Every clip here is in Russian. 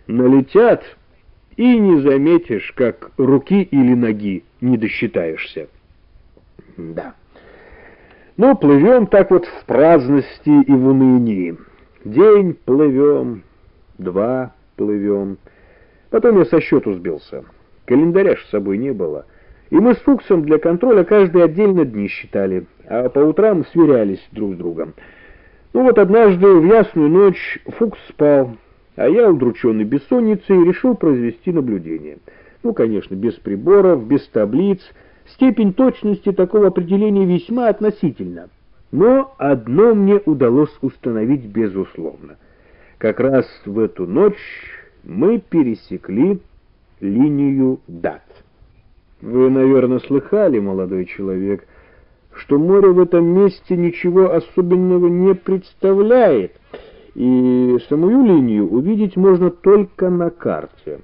Налетят, и не заметишь, как руки или ноги не досчитаешься. Да. Ну, плывем так вот в праздности и в унынии. День плывем, два плывем. Потом я со счету сбился. Календаря ж с собой не было. И мы с Фуксом для контроля каждый отдельно дни считали, а по утрам сверялись друг с другом. Ну вот однажды в ясную ночь Фукс спал, а я, удрученный бессонницей, решил произвести наблюдение. Ну, конечно, без приборов, без таблиц. Степень точности такого определения весьма относительна. Но одно мне удалось установить безусловно. Как раз в эту ночь мы пересекли линию дат. Вы, наверное, слыхали, молодой человек, что море в этом месте ничего особенного не представляет, и самую линию увидеть можно только на карте.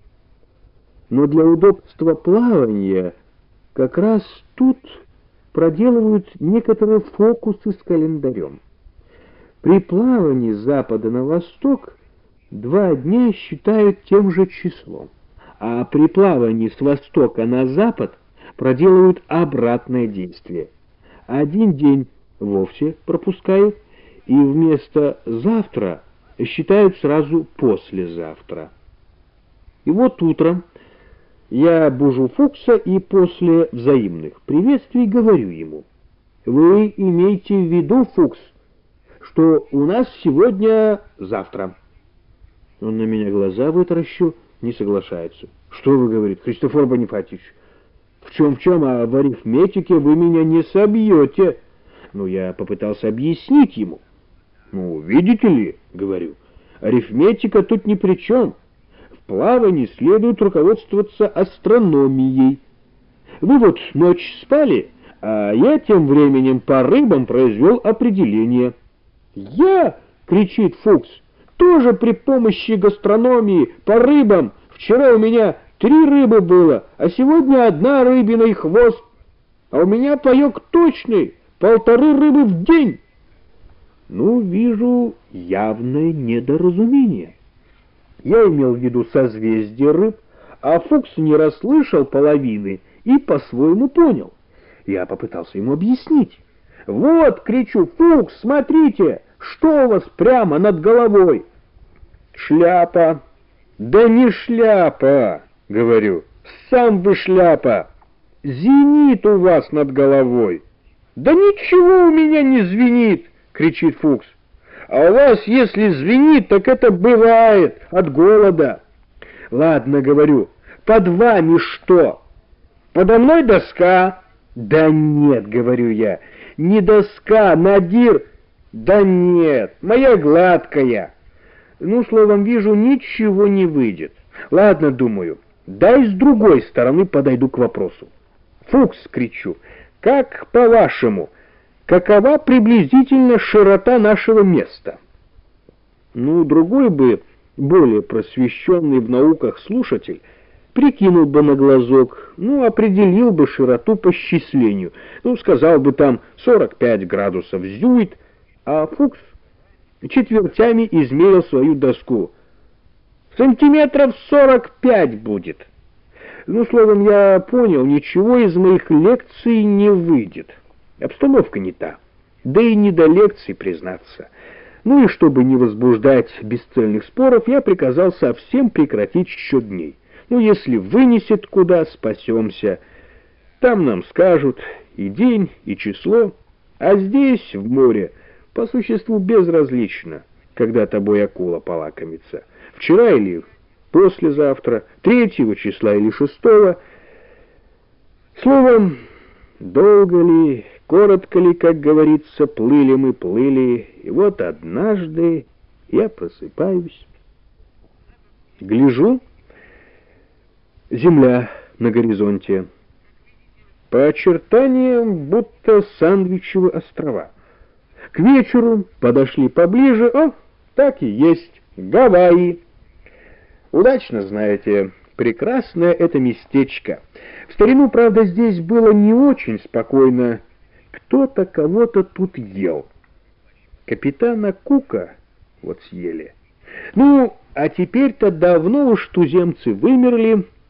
Но для удобства плавания как раз тут проделывают некоторые фокусы с календарем. При плавании с запада на восток 2 дня считают тем же числом, а при плавании с востока на запад проделывают обратное действие. 1 день вовсе пропускают, и вместо завтра считают сразу послезавтра. И вот утром я бужу Фукса и после взаимных приветствий говорю ему: «Вы имейте в виду, Фукс, что у нас сегодня завтра». Он на меня глаза вытаращил, не соглашается. «Что вы, — говорит, — Христофор Бонифатьевич, в чем, а в арифметике вы меня не собьете». Ну, я попытался объяснить ему. «Ну, видите ли, — говорю, — арифметика тут ни при чем. В плавании следует руководствоваться астрономией. Вы вот ночь спали, а я тем временем по рыбам произвел определение». «Я, — кричит Фукс, — тоже при помощи гастрономии по рыбам. Вчера у меня 3 рыбы было, а сегодня 1 рыбина и хвост. А у меня паёк точный, 1,5 рыбы в день». Ну, вижу явное недоразумение. Я имел в виду созвездие рыб, а Фукс не расслышал половины и по-своему понял. Я попытался ему объяснить. «Вот, — кричу, — Фукс, смотрите, что у вас прямо над головой?» «Шляпа». «Да не шляпа, — говорю, — сам вы шляпа. Зенит у вас над головой». «Да ничего у меня не звенит, — кричит Фукс. А у вас, если звенит, так это бывает от голода». «Ладно, — говорю, — под вами что? Подо мной доска». «Да нет, — говорю я, — не доска, надир». «Да нет, моя гладкая». Ну, словом, вижу, ничего не выйдет. Ладно, думаю, дай с другой стороны подойду к вопросу. «Фукс, — кричу, — как по-вашему, какова приблизительно широта нашего места?» Ну, другой бы, более просвещенный в науках слушатель, прикинул бы на глазок, ну, определил бы широту по счислению, ну, сказал бы там 45 градусов зюит, а Фукс четвертями измерил свою доску. «Сантиметров 45 будет». Ну, словом, я понял, ничего из моих лекций не выйдет. Обстановка не та, да и не до лекций, признаться. Ну и чтобы не возбуждать бесцельных споров, я приказал совсем прекратить счет дней. Ну, если вынесет куда, спасемся. Там нам скажут и день, и число, а здесь, в море, по существу безразлично, когда тобой акула полакомится. Вчера или послезавтра, 3 числа или 6. Словом, долго ли, коротко ли, как говорится, плыли мы, плыли, и вот однажды я просыпаюсь, гляжу, земля на горизонте, по очертаниям будто Сандвичевы острова. К вечеру подошли поближе, о, так и есть, Гавайи. Удачно, знаете, прекрасное это местечко. В старину, правда, здесь было не очень спокойно. Кто-то кого-то тут ел. Капитана Кука вот съели. Ну, А теперь-то давно уж туземцы вымерли,